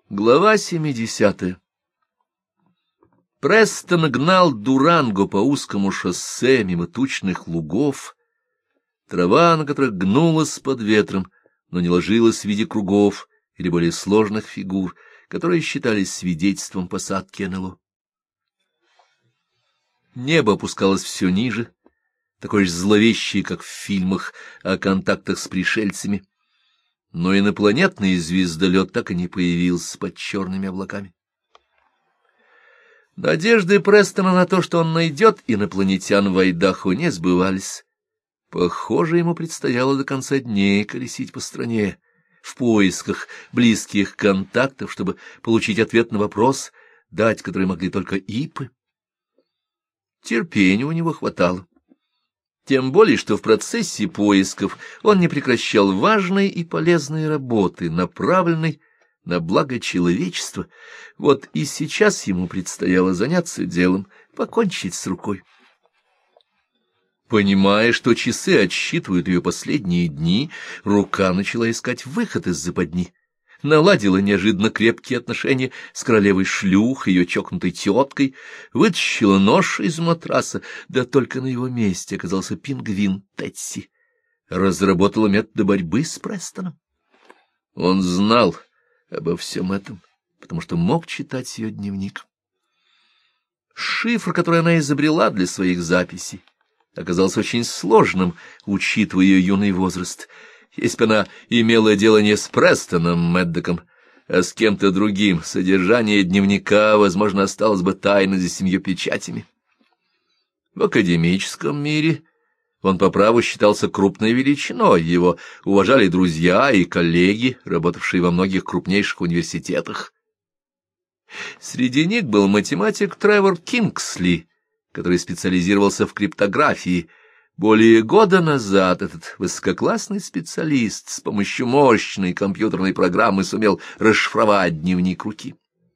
Глава 70. Престон гнал Дуранго по узкому шоссе мимо тучных лугов, трава на которых гнулась под ветром, но не ложилась в виде кругов или более сложных фигур, которые считались свидетельством посадки НЛО. Небо опускалось все ниже, такое же зловещее, как в фильмах о контактах с пришельцами, но инопланетный звездолет так и не появился под черными облаками. Надежды Престона на то, что он найдет инопланетян в Айдахо, не сбывались. Похоже, ему предстояло до конца дней колесить по стране в поисках близких контактов, чтобы получить ответ на вопрос, дать который могли только ипы. Терпения у него хватало. Тем более, что в процессе поисков он не прекращал важной и полезной работы, направленной на благо человечества. Вот и сейчас ему предстояло заняться делом, покончить с рукой. Понимая, что часы отсчитывают ее последние дни, рука начала искать выход из западни. Наладила неожиданно крепкие отношения с королевой-шлюх, ее чокнутой теткой, вытащила нож из матраса, да только на его месте оказался пингвин Тетси. Разработала методы борьбы с Престоном. Он знал обо всем этом, потому что мог читать ее дневник. Шифр, который она изобрела для своих записей, оказался очень сложным, учитывая ее юный возраст. Если бы она имела дело не с Престоном Мэддоком, а с кем-то другим, содержание дневника, возможно, осталось бы тайной за 7 печатями. В академическом мире он по праву считался крупной величиной, его уважали друзья и коллеги, работавшие во многих крупнейших университетах. Среди них был математик Тревор Кингсли, который специализировался в криптографии. Более года назад этот высококлассный специалист с помощью мощной компьютерной программы сумел расшифровать дневник руки.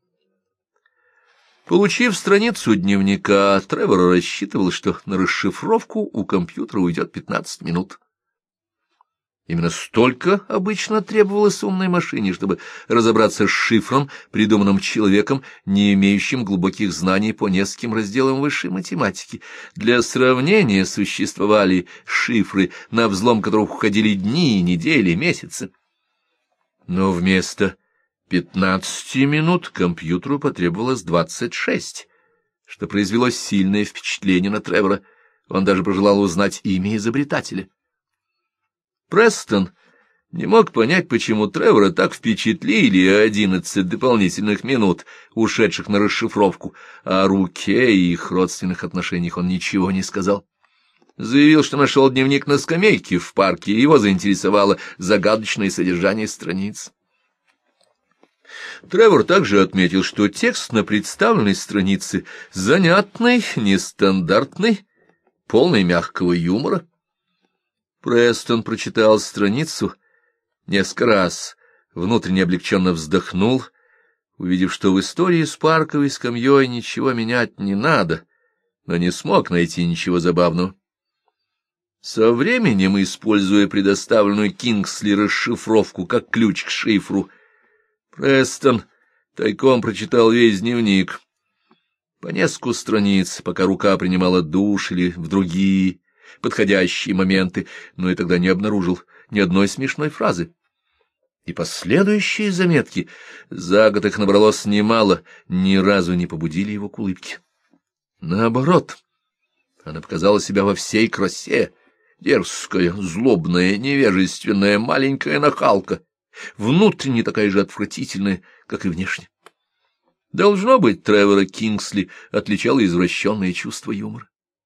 Получив страницу дневника, Тревор рассчитывал, что на расшифровку у компьютера уйдет 15 минут. Именно столько обычно требовалось умной машине, чтобы разобраться с шифром, придуманным человеком, не имеющим глубоких знаний по нескольким разделам высшей математики. Для сравнения существовали шифры, на взлом которых уходили дни, недели, месяцы. Но вместо 15 минут компьютеру потребовалось 26, что произвело сильное впечатление на Тревора. Он даже пожелал узнать имя изобретателя. Престон не мог понять, почему Тревора так впечатлили 11 дополнительных минут, ушедших на расшифровку, а о руке и их родственных отношениях он ничего не сказал. Заявил, что нашел дневник на скамейке в парке, и его заинтересовало загадочное содержание страниц. Тревор также отметил, что текст на представленной странице занятный, нестандартный, полный мягкого юмора. Престон прочитал страницу несколько раз, внутренне облегченно вздохнул, увидев, что в истории с парковой скамьей ничего менять не надо, но не смог найти ничего забавного. Со временем, используя предоставленную Кингсли расшифровку как ключ к шифру, Престон тайком прочитал весь дневник, по нескольку страниц, пока рука принимала душ или в другие подходящие моменты, но и тогда не обнаружил ни одной смешной фразы. И последующие заметки, за год их набралось немало, ни разу не побудили его к улыбке. Наоборот, она показала себя во всей красе, дерзкая, злобная, невежественная маленькая нахалка, внутренне такая же отвратительная, как и внешне. Должно быть, Тревора Кингсли отличало извращенное чувство юмора.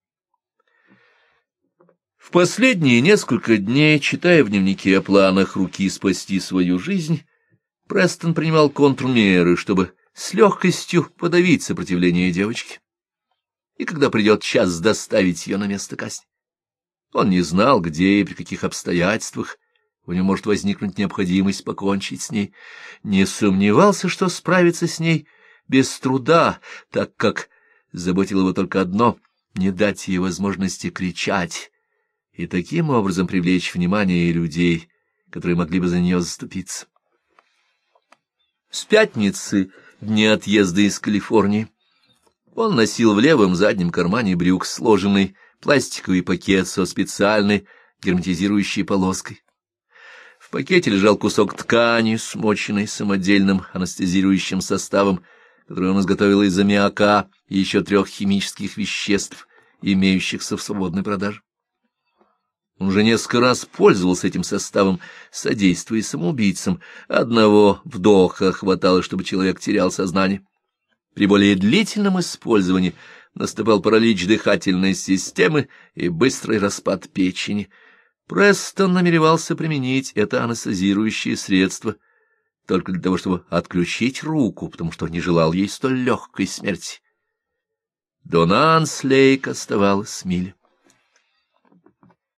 В последние несколько дней, читая в дневнике о планах руки спасти свою жизнь, Престон принимал контрмеры, чтобы с легкостью подавить сопротивление девочки. И когда придет час доставить ее на место казни. Он не знал, где и при каких обстоятельствах у него может возникнуть необходимость покончить с ней. Не сомневался, что справится с ней без труда, так как заботило его только одно — не дать ей возможности кричать, и таким образом привлечь внимание людей, которые могли бы за нее заступиться. С пятницы, дня отъезда из Калифорнии, он носил в левом заднем кармане брюк сложенный пластиковый пакет со специальной герметизирующей полоской. В пакете лежал кусок ткани, смоченный самодельным анестезирующим составом, который он изготовил из аммиака и еще 3 химических веществ, имеющихся в свободной продаже. Он уже несколько раз пользовался этим составом, содействуя самоубийцам. Одного вдоха хватало, чтобы человек терял сознание. При более длительном использовании наступал паралич дыхательной системы и быстрый распад печени. Престон намеревался применить это анестезирующее средство только для того, чтобы отключить руку, потому что не желал ей столь легкой смерти. До Нанс-Лейк оставалось миля.